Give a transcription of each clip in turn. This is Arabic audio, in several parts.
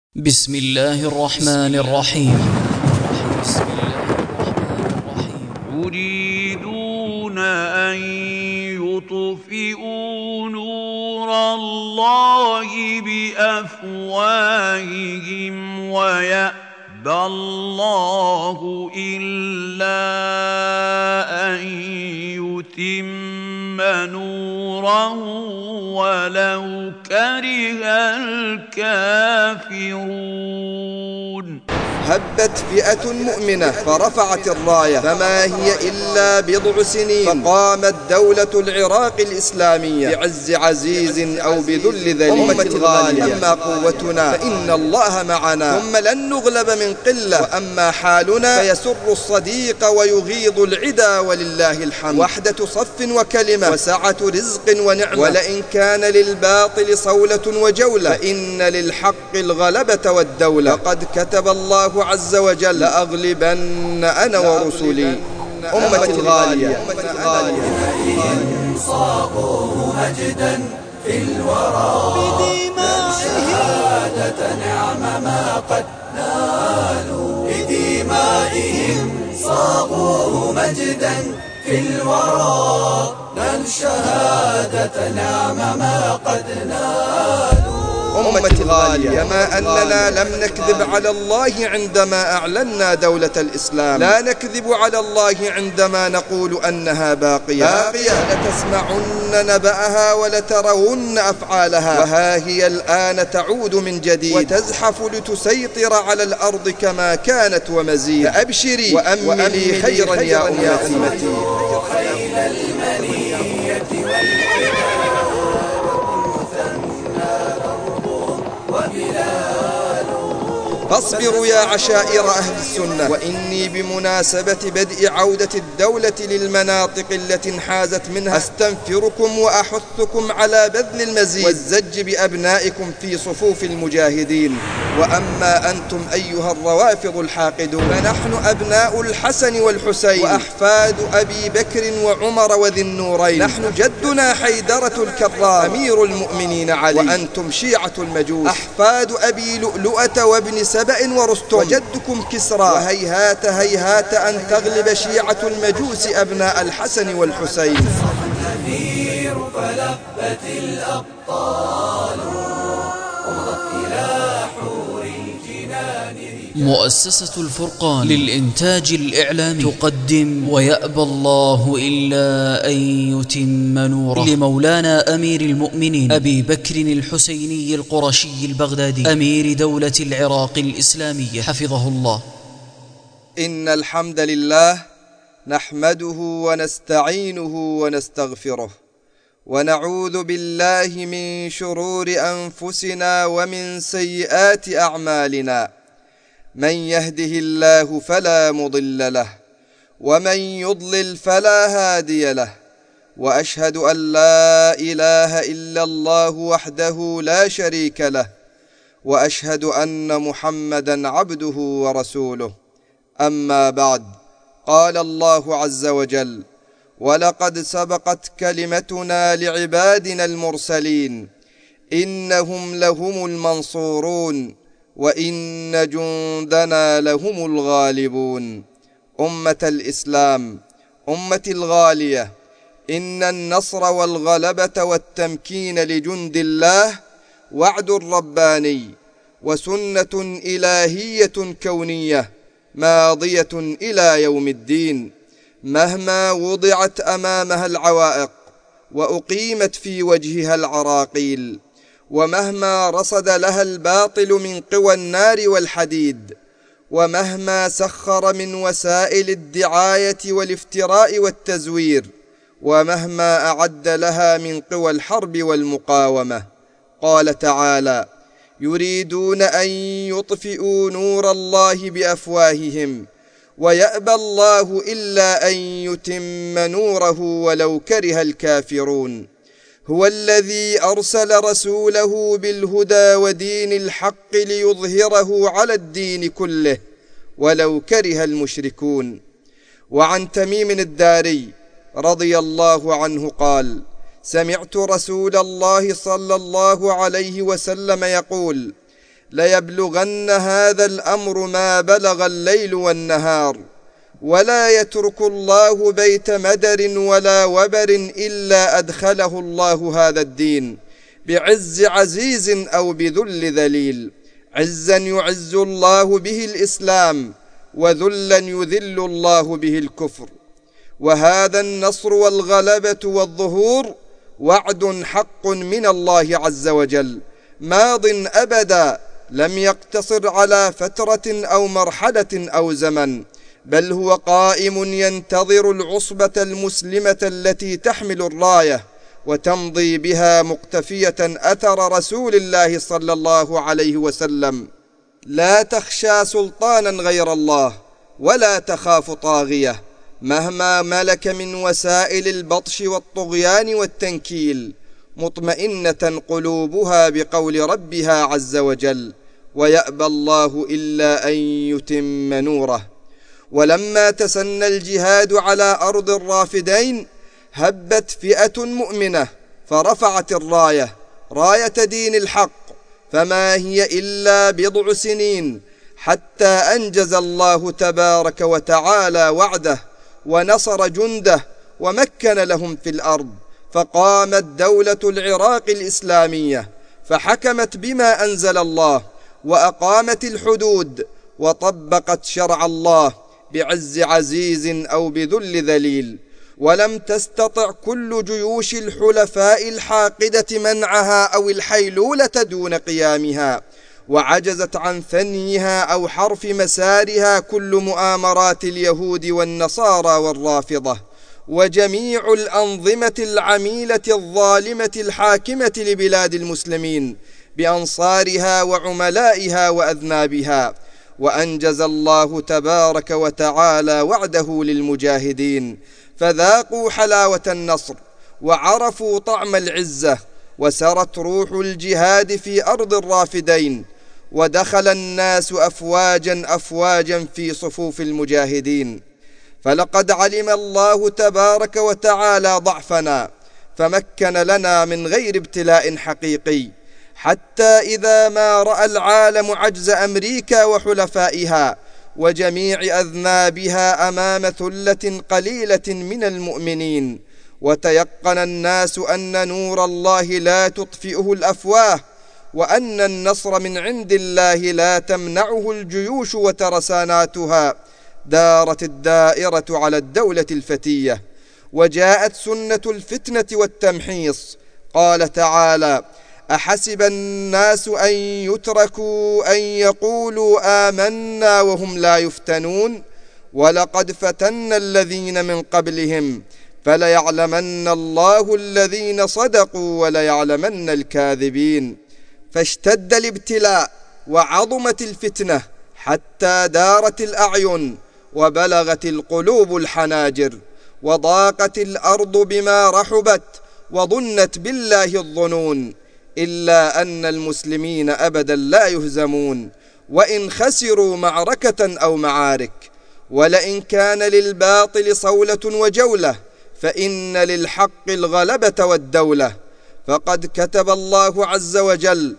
بسم الله الرحمن الرحيم. يريدون أن يطفئوا نور الله بأفواههم ويأبى الله إلا أن يتم نوره ولو كره الكافرون. هبت فئة مؤمنة فرفعت الراية، فما هي إلا بضع سنين فقامت دولة العراق الإسلامية بعز عزيز أو بذل ذليل. أمة غالية، أما قوتنا فإن الله معنا، ثم لن نغلب من قلة، وأما حالنا فيسر الصديق ويغيظ العدا ولله الحمد. وحدة صف وكلمة وسعة رزق ونعمة، ولئن كان للباطل صولة وجولة فإن للحق الغلبة والدولة. وقد كتب الله عز وجل لأغلبن أنا ورسلي. أمة الغالية، صاغوه مجدا في الورى شهادة نعم ما قد نالوا بدمائهم. صاغوه مجدا في الورى نال شهادة نعم ما قد نالوا. أمة غالية، كما أننا لم نكذب على الله عندما أعلنا دولة الإسلام، لا نكذب على الله عندما نقول أنها باقية. لتسمعن نبأها ولترون أفعالها، وها هي الآن تعود من جديد وتزحف لتسيطر على الأرض كما كانت ومزيد. فأبشري وأملي خيرا يا أمتي. خيل المنية فاصبروا يا عشائر أهل السنة، وإني بمناسبة بدء عودة الدولة للمناطق التي انحازت منها أستنفركم وأحثكم على بذل المزيد والزج بأبنائكم في صفوف المجاهدين. وأما أنتم أيها الروافض الحاقدون فنحن أبناء الحسن والحسين وأحفاد أبي بكر وعمر وذي النورين. نحن جدنا حيدرة الكرام أمير المؤمنين علي، وأنتم شيعة المجوس أحفاد أبي لؤلؤة وابن سبأ ورستم، وجدكم كسرى. وهيهات هيهات أن تغلب شيعة المجوس أبناء الحسن والحسين. النذير فلبت الأبطال ومضت إلى حور الجنان. مؤسسة الفرقان للإنتاج الإعلامي تقدم ويأبى الله إلا أن يتم نوره لمولانا أمير المؤمنين أبي بكر الحسيني القرشي البغدادي أمير دولة العراق الإسلامية حفظه الله. إن الحمد لله نحمده ونستعينه ونستغفره، ونعوذ بالله من شرور أنفسنا ومن سيئات أعمالنا. من يهده الله فلا مضل له، ومن يضلل فلا هادي له. وأشهد أن لا إله إلا الله وحده لا شريك له، وأشهد أن محمدا عبده ورسوله. أما بعد، قال الله عز وجل: ولقد سبقت كلمتنا لعبادنا المرسلين إنهم لهم المنصورون وإن جندنا لهم الغالبون. أمة الإسلام، أمتي الغالية، إن النصر والغلبة والتمكين لجند الله وعد رباني وسنة إلهية كونية ماضية إلى يوم الدين، مهما وضعت أمامها العوائق وأقيمت في وجهها العراقيل، ومهما رصد لها الباطل من قوى النار والحديد، ومهما سخر من وسائل الدعاية والافتراء والتزوير، ومهما أعد لها من قوى الحرب والمقاومة. قال تعالى: يريدون أن يطفئوا نور الله بأفواههم ويأبى الله إلا أن يتم نوره ولو كره الكافرون. هو الذي أرسل رسوله بالهدى ودين الحق ليظهره على الدين كله ولو كره المشركون. وعن تميم الداري رضي الله عنه قال: سمعت رسول الله صلى الله عليه وسلم يقول: ليبلغن هذا الأمر ما بلغ الليل والنهار، ولا يترك الله بيت مدر ولا وبر إلا أدخله الله هذا الدين بعز عزيز أو بذل ذليل، عزا يعز الله به الإسلام، وذلا يذل الله به الكفر. وهذا النصر والغلبة والظهور وعد حق من الله عز وجل، ماض أبدا، لم يقتصر على فترة أو مرحلة أو زمن، بل هو قائم ينتظر العصبة المسلمة التي تحمل الراية وتمضي بها مقتفية أثر رسول الله صلى الله عليه وسلم. لا تخشى سلطانا غير الله، ولا تخاف طاغية مهما ملك من وسائل البطش والطغيان والتنكيل، مطمئنة قلوبها بقول ربها عز وجل: ويأبى الله إلا أن يتم نوره. ولما تسنى الجهاد على أرض الرافدين هبت فئة مؤمنة فرفعت الراية، راية دين الحق، فما هي إلا بضع سنين حتى أنجز الله تبارك وتعالى وعده ونصر جنده ومكن لهم في الأرض، فقامت دولة العراق الإسلامية فحكمت بما أنزل الله، وأقامت الحدود، وطبقت شرع الله بعز عزيز أو بذل ذليل. ولم تستطع كل جيوش الحلفاء الحاقدة منعها أو الحيلولة دون قيامها، وعجزت عن ثنيها أو حرف مسارها كل مؤامرات اليهود والنصارى والرافضة وجميع الأنظمة العميلة الظالمة الحاكمة لبلاد المسلمين بأنصارها وعملائها وأذنابها. وأنجز الله تبارك وتعالى وعده للمجاهدين، فذاقوا حلاوة النصر وعرفوا طعم العزة، وسرت روح الجهاد في أرض الرافدين، ودخل الناس أفواجا أفواجا في صفوف المجاهدين. فلقد علم الله تبارك وتعالى ضعفنا فمكن لنا من غير ابتلاء حقيقي، حتى إذا ما رأى العالم عجز أمريكا وحلفائها وجميع أذنابها أمام ثلة قليلة من المؤمنين، وتيقن الناس أن نور الله لا تطفئه الأفواه، وأن النصر من عند الله لا تمنعه الجيوش وترساناتها، دارت الدائرة على الدولة الفتية، وجاءت سنة الفتنة والتمحيص. قال تعالى: أحسب الناس أن يتركوا أن يقولوا آمنا وهم لا يفتنون، ولقد فتنا الذين من قبلهم فليعلمن الله الذين صدقوا وليعلمن الكاذبين. فاشتد الابتلاء وعظمت الفتنة حتى دارت الأعين وبلغت القلوب الحناجر، وضاقت الأرض بما رحبت وظنت بالله الظنون، إلا أن المسلمين أبدا لا يهزمون وإن خسروا معركة أو معارك. ولئن كان للباطل صولة وجولة فإن للحق الغلبة والدولة، فقد كتب الله عز وجل: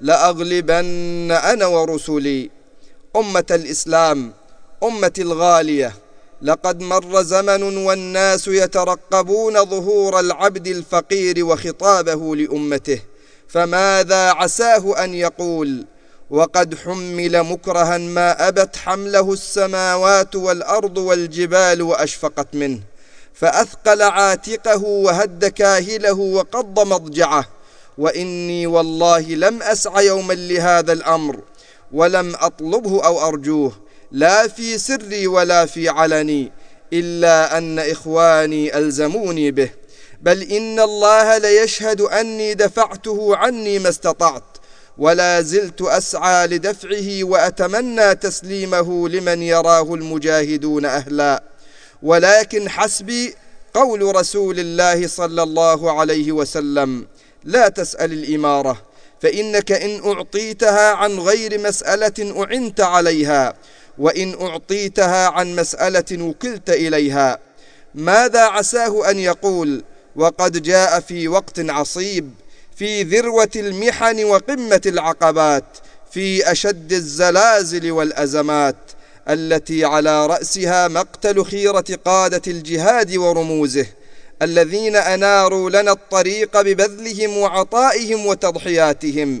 لأغلبن أنا ورسلي. أمة الإسلام، أمتي الغالية، لقد مر زمن والناس يترقبون ظهور العبد الفقير وخطابه لأمته، فماذا عساه أن يقول؟ وقد حمل مكرها ما أبت حمله السماوات والأرض والجبال وأشفقت منه، فأثقل عاتقه وهد كاهله وقض مضجعه. وإني والله لم أسعى يوما لهذا الأمر، ولم أطلبه أو أرجوه، لا في سري ولا في علني، إلا أن إخواني ألزموني به، بل إن الله ليشهد أني دفعته عني ما استطعت، ولا زلت أسعى لدفعه وأتمنى تسليمه لمن يراه المجاهدون أهلا. ولكن حسبي قول رسول الله صلى الله عليه وسلم: لا تسأل الإمارة، فإنك إن أعطيتها عن غير مسألة أعنت عليها، وإن أعطيتها عن مسألة وكلت إليها. ماذا عساه أن يقول وقد جاء في وقت عصيب، في ذروة المحن وقمة العقبات، في أشد الزلازل والأزمات التي على رأسها مقتل خيرة قادة الجهاد ورموزه الذين أناروا لنا الطريق ببذلهم وعطائهم وتضحياتهم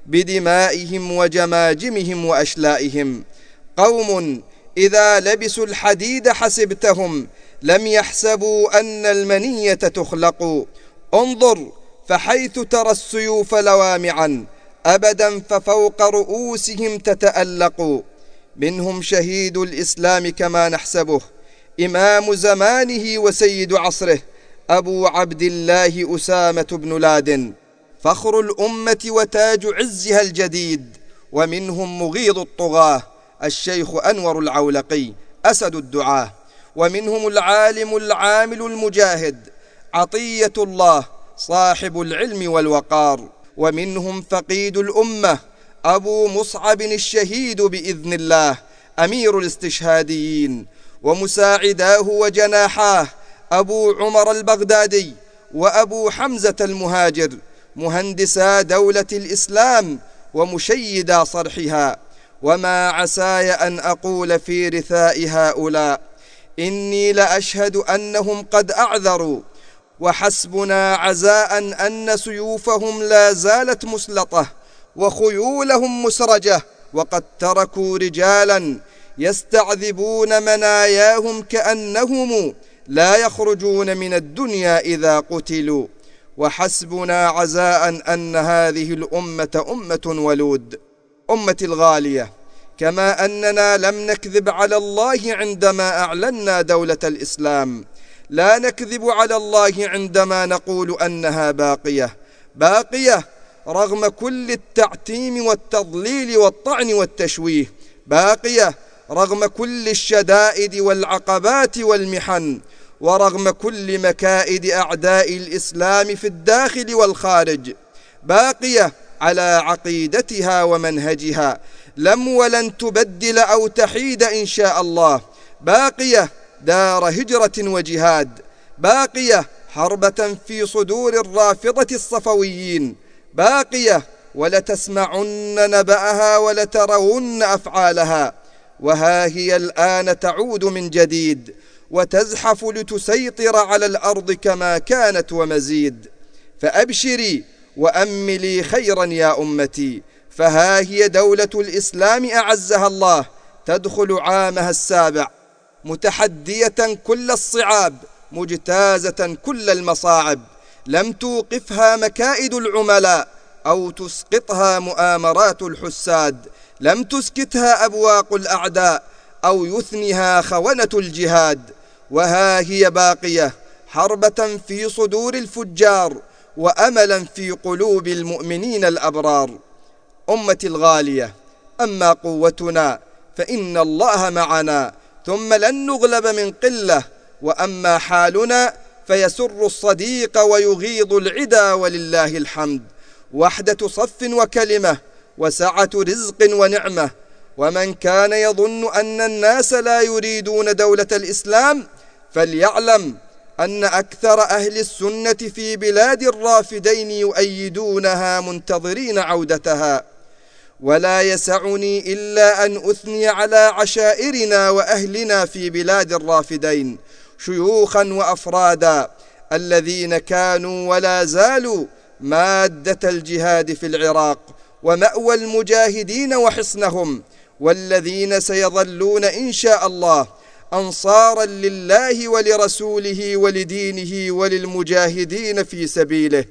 بدمائهم وجماجمهم وأشلائهم. قوم إذا لبسوا الحديد حسبتهم لم يحسبوا أن المنية تخلق. انظر فحيث ترى السيوف لوامعا أبدا ففوق رؤوسهم تتألق. منهم شهيد الإسلام كما نحسبه إمام زمانه وسيد عصره أبو عبد الله أسامة بن لادن فخر الأمة وتاج عزها الجديد. ومنهم مغيظ الطغاة الشيخ أنور العولقي أسد الدعاة. ومنهم العالم العامل المجاهد عطية الله صاحب العلم والوقار. ومنهم فقيد الأمة أبو مصعب الشهيد بإذن الله أمير الاستشهاديين. ومساعداه وجناحاه أبو عمر البغدادي وأبو حمزة المهاجر مهندسا دولة الإسلام ومشيدا صرحها. وما عساي أن أقول في رثاء هؤلاء إني لأشهد أنهم قد أعذروا، وحسبنا عزاء أن سيوفهم لا زالت مسلطة وخيولهم مسرجة، وقد تركوا رجالا يستعذبون مناياهم كأنهم لا يخرجون من الدنيا إذا قتلوا. وحسبنا عزاء أن هذه الأمة أمة ولود. أمتي الغالية، كما أننا لم نكذب على الله عندما أعلنا دولة الإسلام، لا نكذب على الله عندما نقول أنها باقية رغم كل التعتيم والتضليل والطعن والتشويه، باقية رغم كل الشدائد والعقبات والمحن، ورغم كل مكائد أعداء الإسلام في الداخل والخارج، باقية على عقيدتها ومنهجها لم ولن تبدل أو تحيد إن شاء الله، باقية دار هجرة وجهاد، باقية حربة في صدور الرافضة الصفويين، باقية ولتسمعن نبأها ولترون أفعالها. وها هي الآن تعود من جديد وتزحف لتسيطر على الأرض كما كانت ومزيد. فأبشري وأملي خيرا يا أمتي، فها هي دولة الإسلام أعزها الله تدخل عامها السابع متحدية كل الصعاب مجتازة كل المصاعب، لم توقفها مكائد العملاء أو تسقطها مؤامرات الحساد، لم تسكتها أبواق الأعداء أو يثنها خونة الجهاد. وها هي باقية حربة في صدور الفجار وأملا في قلوب المؤمنين الأبرار. أمتي الغالية، أما قوتنا فإن الله معنا ثم لن نغلب من قلة، وأما حالنا فيسر الصديق ويغيظ العدا ولله الحمد، وحدة صف وكلمة وسعة رزق ونعمة. ومن كان يظن أن الناس لا يريدون دولة الإسلام فليعلم أن أكثر أهل السنة في بلاد الرافدين يؤيدونها منتظرين عودتها. ولا يسعني إلا أن أثني على عشائرنا وأهلنا في بلاد الرافدين شيوخا وأفرادا الذين كانوا ولا زالوا مادة الجهاد في العراق ومأوى المجاهدين وحصنهم، والذين سيظلون إن شاء الله أنصارا لله ولرسوله ولدينه وللمجاهدين في سبيله.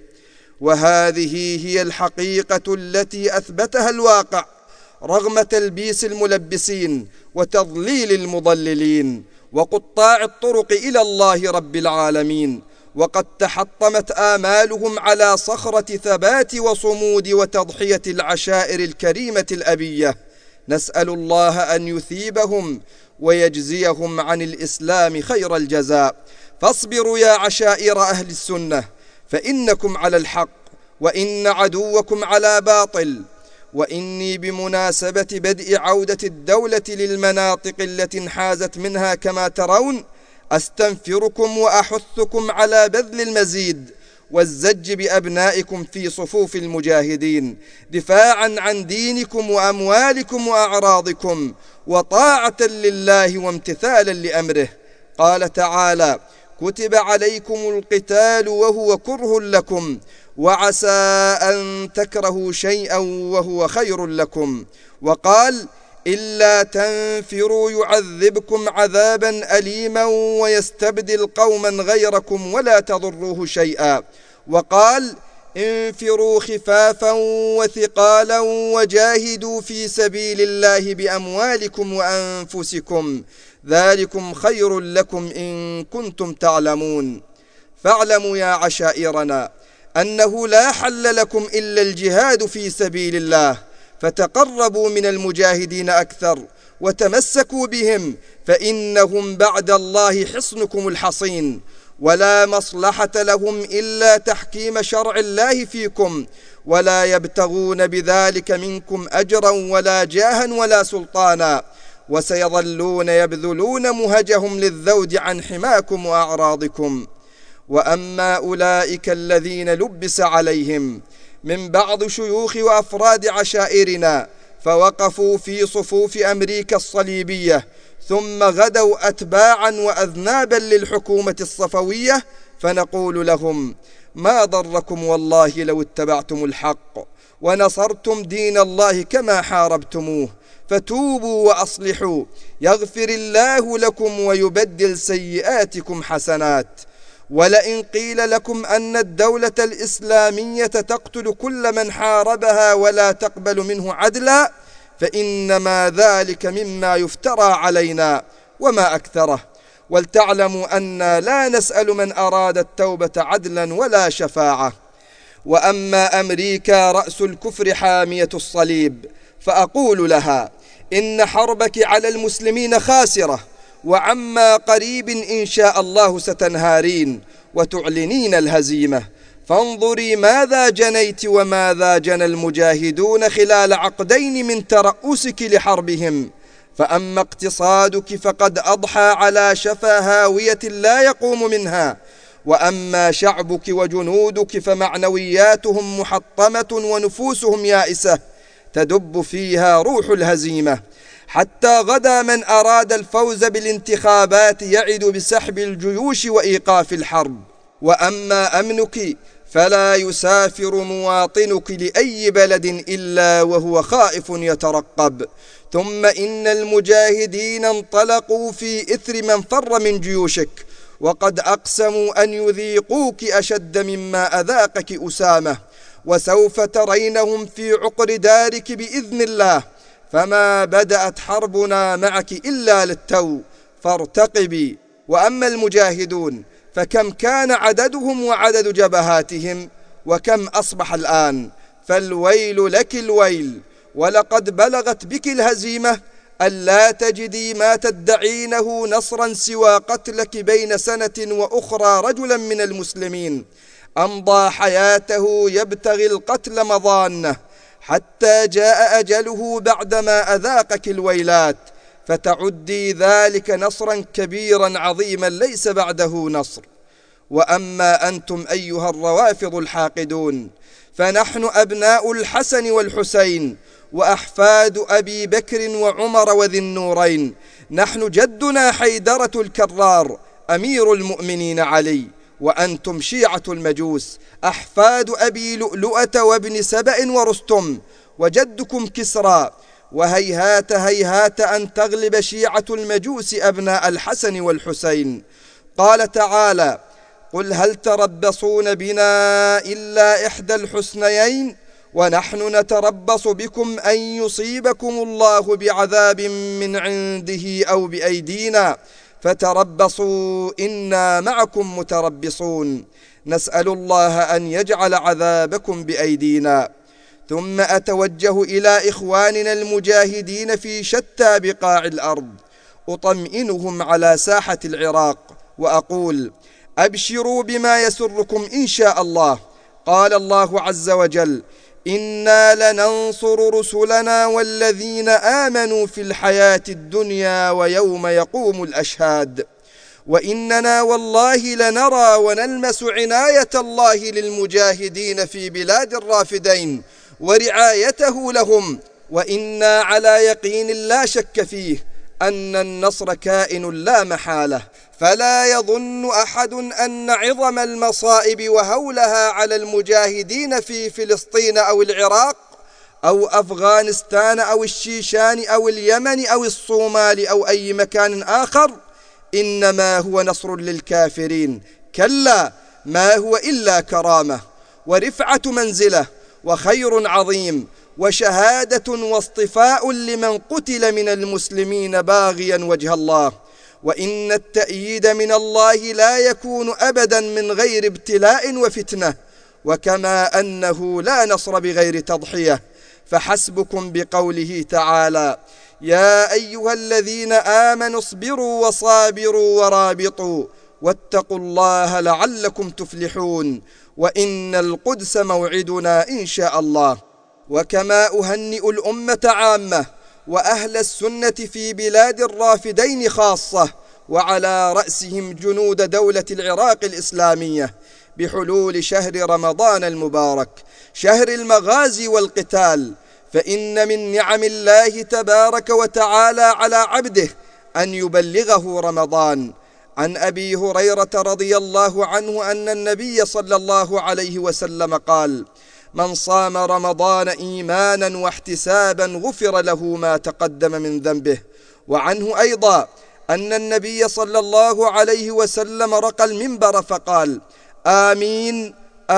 وهذه هي الحقيقة التي أثبتها الواقع رغم تلبيس الملبسين وتضليل المضللين وقطاع الطرق إلى الله رب العالمين. وقد تحطمت آمالهم على صخرة ثبات وصمود وتضحية العشائر الكريمة الأبية. نسأل الله أن يثيبهم ويجزيهم عن الإسلام خير الجزاء. فاصبروا يا عشائر أهل السنة فإنكم على الحق وإن عدوكم على باطل. وإني بمناسبة بدء عودة الدولة للمناطق التي انحازت منها كما ترون أستنفركم وأحثكم على بذل المزيد والزج بأبنائكم في صفوف المجاهدين دفاعا عن دينكم وأموالكم وأعراضكم وطاعة لله وامتثالا لأمره. قال تعالى: كتب عليكم القتال وهو كره لكم وعسى أن تكرهوا شيئا وهو خير لكم. وقال: إلا تنفروا يعذبكم عذابا أليما ويستبدل قوما غيركم ولا تضروه شيئا. وقال: انفروا خفافا وثقالا وجاهدوا في سبيل الله بأموالكم وأنفسكم ذلكم خير لكم إن كنتم تعلمون. فاعلموا يا عشائرنا أنه لا حل لكم إلا الجهاد في سبيل الله، فتقربوا من المجاهدين أكثر وتمسكوا بهم، فإنهم بعد الله حصنكم الحصين، ولا مصلحة لهم إلا تحكيم شرع الله فيكم، ولا يبتغون بذلك منكم أجرا ولا جاها ولا سلطانا، وسيظلون يبذلون مهجهم للذود عن حماكم وأعراضكم. وأما أولئك الذين لبس عليهم من بعض شيوخ وأفراد عشائرنا فوقفوا في صفوف أمريكا الصليبية ثم غدوا أتباعا وأذنابا للحكومة الصفوية، فنقول لهم: ما ضركم والله لو اتبعتم الحق ونصرتم دين الله كما حاربتموه، فتوبوا وأصلحوا يغفر الله لكم ويبدل سيئاتكم حسنات. ولئن قيل لكم أن الدولة الإسلامية تقتل كل من حاربها ولا تقبل منه عدلا، فإنما ذلك مما يفترى علينا وما أكثره. ولتعلموا أننا لا نسأل من أراد التوبة عدلا ولا شفاعة. وأما أمريكا رأس الكفر حامية الصليب، فأقول لها: إن حربك على المسلمين خاسرة، وعما قريب إن شاء الله ستنهارين وتعلنين الهزيمة. فانظري ماذا جنيت وماذا جنى المجاهدون خلال عقدين من ترأسك لحربهم. فأما اقتصادك فقد أضحى على شفا هاوية لا يقوم منها، وأما شعبك وجنودك فمعنوياتهم محطمة ونفوسهم يائسة تدب فيها روح الهزيمة. حتى غدا من أراد الفوز بالانتخابات يعد بسحب الجيوش وإيقاف الحرب. وأما أمنك فلا يسافر مواطنك لأي بلد إلا وهو خائف يترقب. ثم إن المجاهدين انطلقوا في إثر من فر من جيوشك، وقد أقسموا أن يذيقوك أشد مما أذاقك أسامة، وسوف ترينهم في عقر دارك بإذن الله. فما بدأت حربنا معك إلا للتو، فارتقبي. وأما المجاهدون فكم كان عددهم وعدد جبهاتهم، وكم أصبح الآن؟ فالويل لك الويل. ولقد بلغت بك الهزيمة ألا تجدي ما تدعينه نصرا سوى قتلك بين سنة وأخرى رجلا من المسلمين أمضى حياته يبتغي القتل مضانه حتى جاء أجله بعدما أذاقك الويلات، فتعدي ذلك نصرا كبيرا عظيما ليس بعده نصر. وأما أنتم أيها الروافض الحاقدون فنحن أبناء الحسن والحسين وأحفاد أبي بكر وعمر وذي النورين، نحن جدنا حيدرة الكرار أمير المؤمنين علي، وأنتم شيعة المجوس أحفاد أبي لؤلؤة وابن سبأ ورستم، وجدكم كسرى. وهيهات هيهات أن تغلب شيعة المجوس أبناء الحسن والحسين. قال تعالى: قل هل تربصون بنا إلا إحدى الحسنيين ونحن نتربص بكم أن يصيبكم الله بعذاب من عنده أو بأيدينا فتربصوا إنا معكم متربصون، نسأل الله أن يجعل عذابكم بأيدينا. ثم أتوجه إلى إخواننا المجاهدين في شتى بقاع الأرض أطمئنهم على ساحة العراق وأقول: أبشروا بما يسركم إن شاء الله. قال الله عز وجل: إنا لننصر رسلنا والذين آمنوا في الحياة الدنيا ويوم يقوم الأشهاد. وإننا والله لنرى ونلمس عناية الله للمجاهدين في بلاد الرافدين ورعايته لهم، وإنا على يقين لا شك فيه أن النصر كائن لا محالة. فلا يظن أحد أن عظم المصائب وهولها على المجاهدين في فلسطين أو العراق أو أفغانستان أو الشيشان أو اليمن أو الصومال أو أي مكان آخر إنما هو نصر للكافرين. كلا، ما هو إلا كرامة ورفعة منزلة وخير عظيم وشهادة واصطفاء لمن قتل من المسلمين باغيا وجه الله. وإن التأييد من الله لا يكون أبدا من غير ابتلاء وفتنة، وكما أنه لا نصر بغير تضحية. فحسبكم بقوله تعالى: يا أيها الذين آمنوا اصبروا وصابروا ورابطوا واتقوا الله لعلكم تفلحون، وإن القدس موعدنا إن شاء الله. وكما أهنئ الأمة عامة وأهل السنة في بلاد الرافدين خاصة، وعلى رأسهم جنود دولة العراق الإسلامية، بحلول شهر رمضان المبارك، شهر المغازي والقتال. فإن من نعم الله تبارك وتعالى على عبده أن يبلغه رمضان. عن أبي هريرة رضي الله عنه أن النبي صلى الله عليه وسلم قال: من صام رمضان إيمانا واحتسابا غفر له ما تقدم من ذنبه. وعنه أيضا أن النبي صلى الله عليه وسلم رقى المنبر فقال: آمين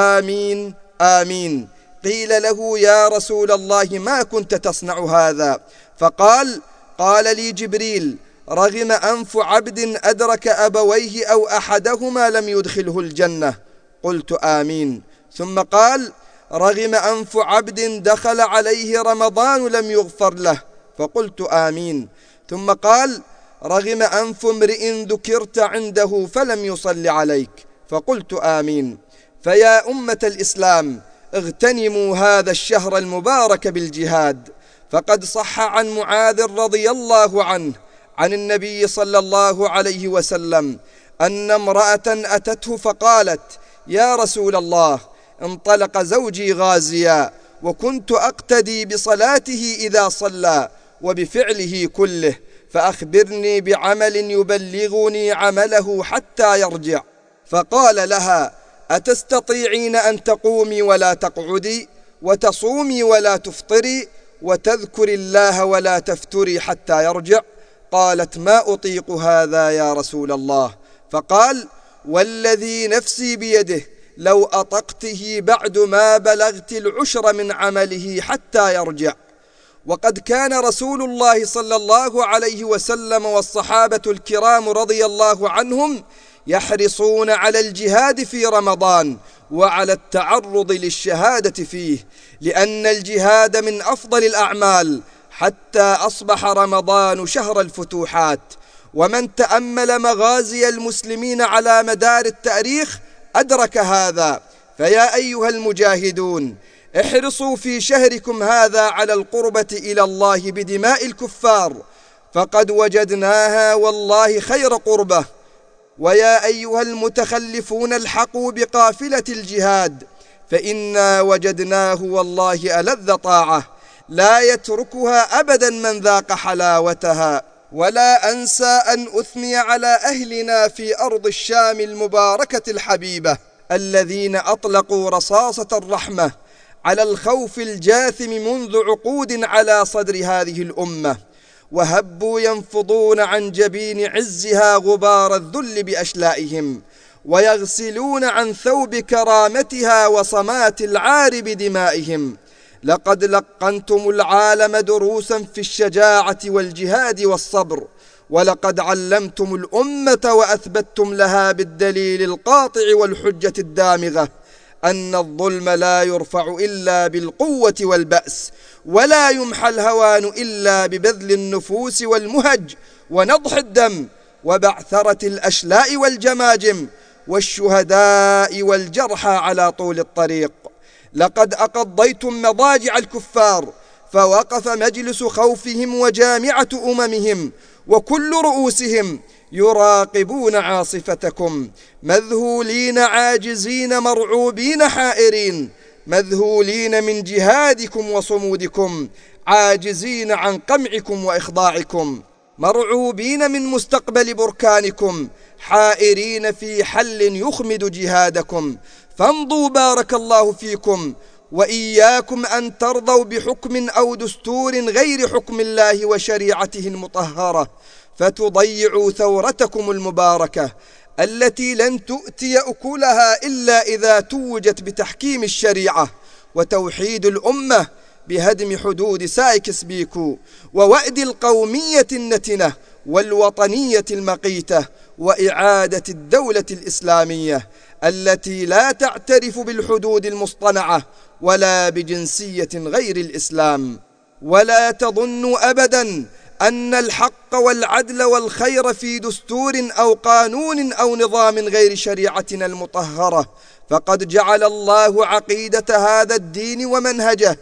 آمين آمين. قيل له: يا رسول الله ما كنت تصنع هذا؟ فقال: قال لي جبريل: رغم أنف عبد أدرك أبويه أو أحدهما لم يدخله الجنة. قلت: آمين. ثم قال: رغم أنف عبد دخل عليه رمضان لم يغفر له. فقلت: آمين. ثم قال: رغم أنف امرئ ذكرت عنده فلم يصل عليك. فقلت: آمين. فيا أمة الإسلام، اغتنموا هذا الشهر المبارك بالجهاد. فقد صح عن معاذ رضي الله عنه عن النبي صلى الله عليه وسلم أن امرأة أتته فقالت: يا رسول الله، انطلق زوجي غازيا وكنت أقتدي بصلاته إذا صلى وبفعله كله، فأخبرني بعمل يبلغني عمله حتى يرجع. فقال لها: أتستطيعين أن تقومي ولا تقعدي، وتصومي ولا تفطري، وتذكري الله ولا تفتري حتى يرجع؟ قالت: ما أطيق هذا يا رسول الله. فقال: والذي نفسي بيده لو أطقته بعد ما بلغت العشر من عمله حتى يرجع. وقد كان رسول الله صلى الله عليه وسلم والصحابة الكرام رضي الله عنهم يحرصون على الجهاد في رمضان وعلى التعرض للشهادة فيه، لأن الجهاد من أفضل الأعمال، حتى أصبح رمضان شهر الفتوحات. ومن تأمل مغازي المسلمين على مدار التاريخ أدرك هذا. فيا أيها المجاهدون، احرصوا في شهركم هذا على القربة إلى الله بدماء الكفار، فقد وجدناها والله خير قربة. ويا أيها المتخلفون، الحقوا بقافلة الجهاد، فإنا وجدناه والله ألذ طاعة، لا يتركها أبدا من ذاق حلاوتها. ولا أنسى أن أثني على أهلنا في أرض الشام المباركة الحبيبة، الذين أطلقوا رصاصة الرحمة على الخوف الجاثم منذ عقود على صدر هذه الأمة، وهبوا ينفضون عن جبين عزها غبار الذل بأشلائهم، ويغسلون عن ثوب كرامتها وصمات العار بدمائهم. لقد لقنتم العالم دروسا في الشجاعة والجهاد والصبر، ولقد علمتم الأمة وأثبتتم لها بالدليل القاطع والحجة الدامغة أن الظلم لا يرفع إلا بالقوة والبأس، ولا يمحى الهوان إلا ببذل النفوس والمهج ونضح الدم وبعثرة الأشلاء والجماجم والشهداء والجرحى على طول الطريق. لقد أقضيتم مضاجع الكفار، فوقف مجلس خوفهم وجامعة أممهم وكل رؤوسهم يراقبون عاصفتكم، مذهولين عاجزين مرعوبين حائرين، مذهولين من جهادكم وصمودكم، عاجزين عن قمعكم وإخضاعكم، مرعوبين من مستقبل بركانكم، حائرين في حل يخمد جهادكم. فامضوا بارك الله فيكم، وإياكم أن ترضوا بحكم أو دستور غير حكم الله وشريعته المطهرة، فتضيعوا ثورتكم المباركة التي لن تؤتي أكلها إلا إذا توجت بتحكيم الشريعة وتوحيد الأمة، بهدم حدود سايكس بيكو، ووأد القومية النتنة والوطنية المقيتة، وإعادة الدولة الإسلامية التي لا تعترف بالحدود المصطنعة ولا بجنسية غير الإسلام. ولا تظنوا أبدا أن الحق والعدل والخير في دستور أو قانون أو نظام غير شريعتنا المطهرة، فقد جعل الله عقيدة هذا الدين ومنهجه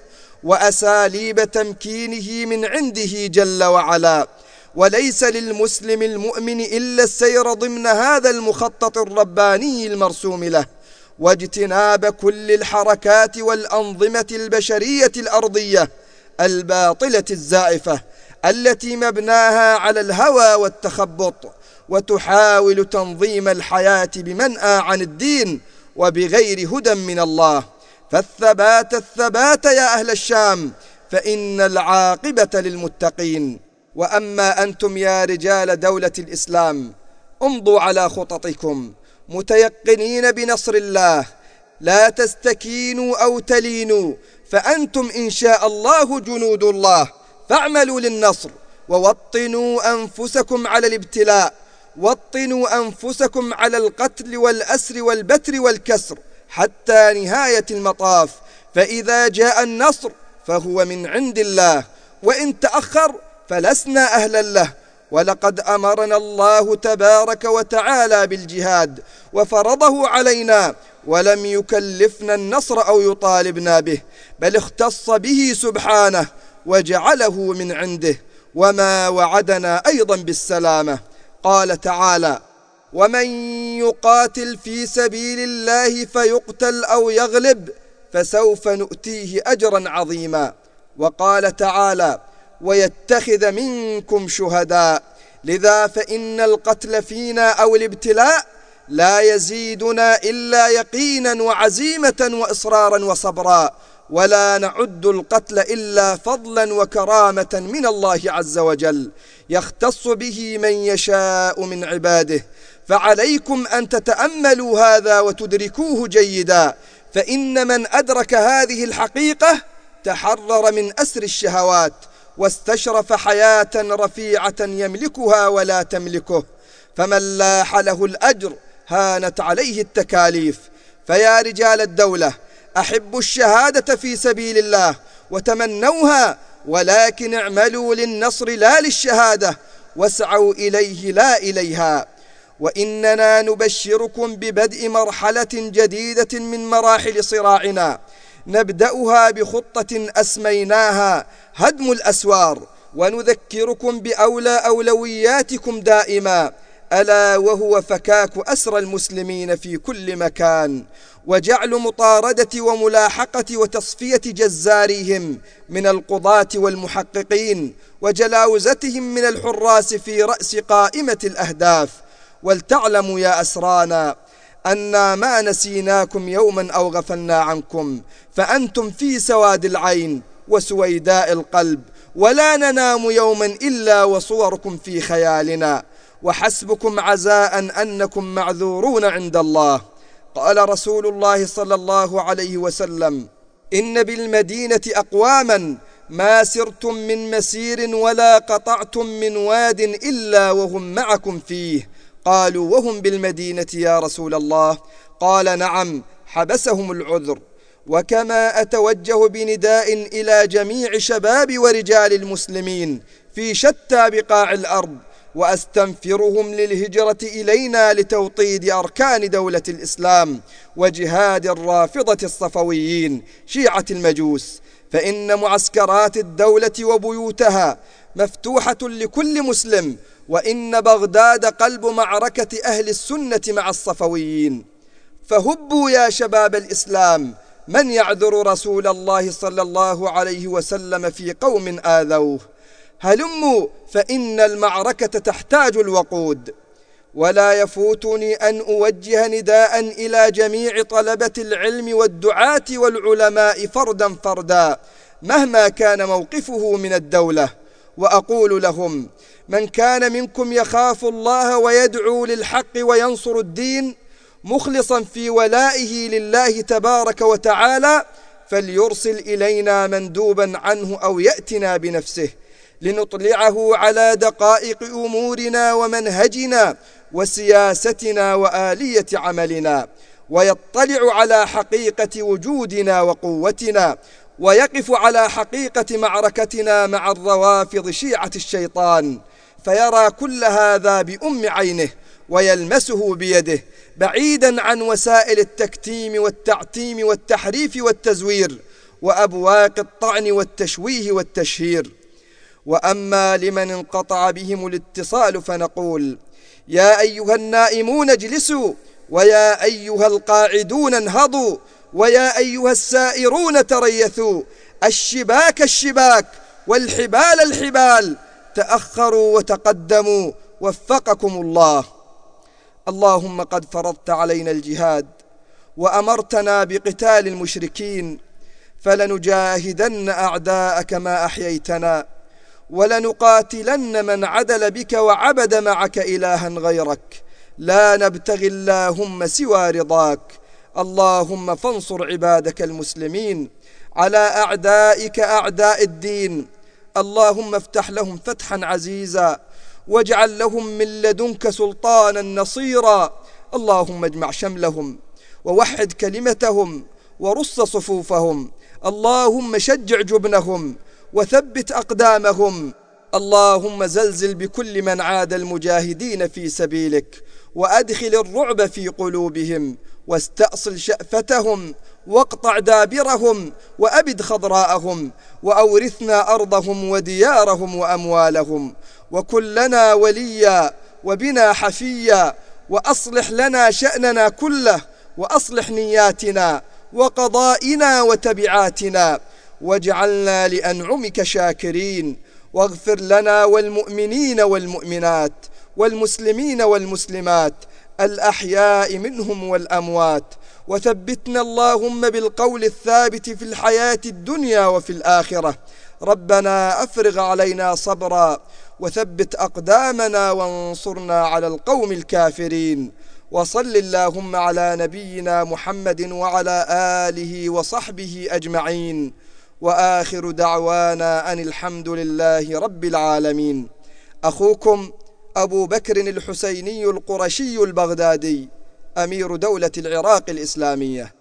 وأساليب تمكينه من عنده جل وعلا، وليس للمسلم المؤمن إلا السير ضمن هذا المخطط الرباني المرسوم له، واجتناب كل الحركات والأنظمة البشرية الأرضية الباطلة الزائفة التي مبناها على الهوى والتخبط، وتحاول تنظيم الحياة بمنأى عن الدين وبغير هدى من الله. فالثبات الثبات يا أهل الشام، فإن العاقبة للمتقين. وأما أنتم يا رجال دولة الإسلام، امضوا على خططكم متيقنين بنصر الله، لا تستكينوا أو تلينوا، فأنتم إن شاء الله جنود الله، فاعملوا للنصر، ووطنوا أنفسكم على الابتلاء، وطنوا أنفسكم على القتل والأسر والبتر والكسر حتى نهاية المطاف، فإذا جاء النصر فهو من عند الله، وإن تأخر فلسنا أهلا له. ولقد أمرنا الله تبارك وتعالى بالجهاد وفرضه علينا، ولم يكلفنا النصر أو يطالبنا به، بل اختص به سبحانه وجعله من عنده، وما وعدنا أيضا بالسلامة. قال تعالى: ومن يقاتل في سبيل الله فيقتل أو يغلب فسوف نؤتيه أجرا عظيما. وقال تعالى: ويتخذ منكم شهداء. لذا فإن القتل فينا أو الابتلاء لا يزيدنا إلا يقينا وعزيمة وإصرارا وصبرا، ولا نعد القتل إلا فضلا وكرامة من الله عز وجل يختص به من يشاء من عباده. فعليكم أن تتأملوا هذا وتدركوه جيدا، فإن من أدرك هذه الحقيقة تحرر من أسر الشهوات، واستشرف حياة رفيعة يملكها ولا تملكه. فمن لاح له الأجر هانت عليه التكاليف. فيا رجال الدولة، أحبوا الشهادة في سبيل الله وتمنوها، ولكن اعملوا للنصر لا للشهادة، واسعوا إليه لا إليها. وإننا نبشركم ببدء مرحلة جديدة من مراحل صراعنا، نبدأها بخطة أسميناها هدم الأسوار، ونذكركم بأولى أولوياتكم دائما، ألا وهو فكاك أسرى المسلمين في كل مكان، وجعل مطاردة وملاحقة وتصفية جزاريهم من القضاة والمحققين، وجلاوزتهم من الحراس في رأس قائمة الأهداف. ولتعلموا يا أسرانا أنا ما نسيناكم يوما أو غفلنا عنكم، فأنتم في سواد العين وسويداء القلب، ولا ننام يوما إلا وصوركم في خيالنا، وحسبكم عزاء أنكم معذورون عند الله. قال رسول الله صلى الله عليه وسلم: إن بالمدينة أقواما ما سرتم من مسير ولا قطعتم من واد إلا وهم معكم فيه. قالوا: وهم بالمدينة يا رسول الله؟ قال: نعم، حبسهم العذر. وكما أتوجه بنداء إلى جميع شباب ورجال المسلمين في شتى بقاع الأرض، وأستنفرهم للهجرة إلينا لتوطيد أركان دولة الإسلام وجهاد الرافضة الصفويين شيعة المجوس، فإن معسكرات الدولة وبيوتها مفتوحة لكل مسلم، وإن بغداد قلب معركة أهل السنة مع الصفويين. فهبوا يا شباب الإسلام، من يعذر رسول الله صلى الله عليه وسلم في قوم آذوه؟ هلموا فإن المعركة تحتاج الوقود. ولا يفوتني أن أوجه نداء إلى جميع طلبة العلم والدعاة والعلماء فردا فردا مهما كان موقفه من الدولة، وأقول لهم: من كان منكم يخاف الله ويدعو للحق وينصر الدين مخلصا في ولائه لله تبارك وتعالى، فليرسل إلينا مندوبا عنه أو يأتنا بنفسه لنطلعه على دقائق أمورنا ومنهجنا وسياستنا وآلية عملنا، ويطلع على حقيقة وجودنا وقوتنا، ويقف على حقيقة معركتنا مع الروافض شيعة الشيطان، فيرى كل هذا بأم عينه ويلمسه بيده، بعيدا عن وسائل التكتيم والتعتيم والتحريف والتزوير وأبواق الطعن والتشويه والتشهير. وأما لمن انقطع بهم الاتصال فنقول: يا أيها النائمون اجلسوا، ويا أيها القاعدون انهضوا، ويا أيها السائرون تريثوا، الشباك الشباك والحبال الحبال، تأخروا وتقدموا وفقكم الله. اللهم قد فرضت علينا الجهاد وأمرتنا بقتال المشركين، فلنجاهدن أعداءك ما أحييتنا، ولنقاتلن من عدل بك وعبد معك إلها غيرك، لا نبتغي اللهم سوى رضاك. اللهم فانصر عبادك المسلمين على أعدائك أعداء الدين. اللهم افتح لهم فتحا عزيزا، واجعل لهم من لدنك سلطانا نصيرا. اللهم اجمع شملهم ووحد كلمتهم ورص صفوفهم. اللهم شجع جبنهم وثبت أقدامهم. اللهم زلزل بكل من عاد المجاهدين في سبيلك، وأدخل الرعب في قلوبهم، واستأصل شأفتهم، واقطع دابرهم، وأبد خضراءهم، وأورثنا أرضهم وديارهم وأموالهم، وكن لنا وليا وبنا حفيا، وأصلح لنا شأننا كله، وأصلح نياتنا وقضائنا وتبعاتنا، واجعلنا لأنعمك شاكرين. واغفر لنا والمؤمنين والمؤمنات والمسلمين والمسلمات الأحياء منهم والأموات، وثبتنا اللهم بالقول الثابت في الحياة الدنيا وفي الآخرة. ربنا أفرغ علينا صبرا وثبت أقدامنا وانصرنا على القوم الكافرين. وصل اللهم على نبينا محمد وعلى آله وصحبه أجمعين، وآخر دعوانا أن الحمد لله رب العالمين. أخوكم أبو بكر الحسيني القرشي البغدادي، أمير دولة العراق الإسلامية.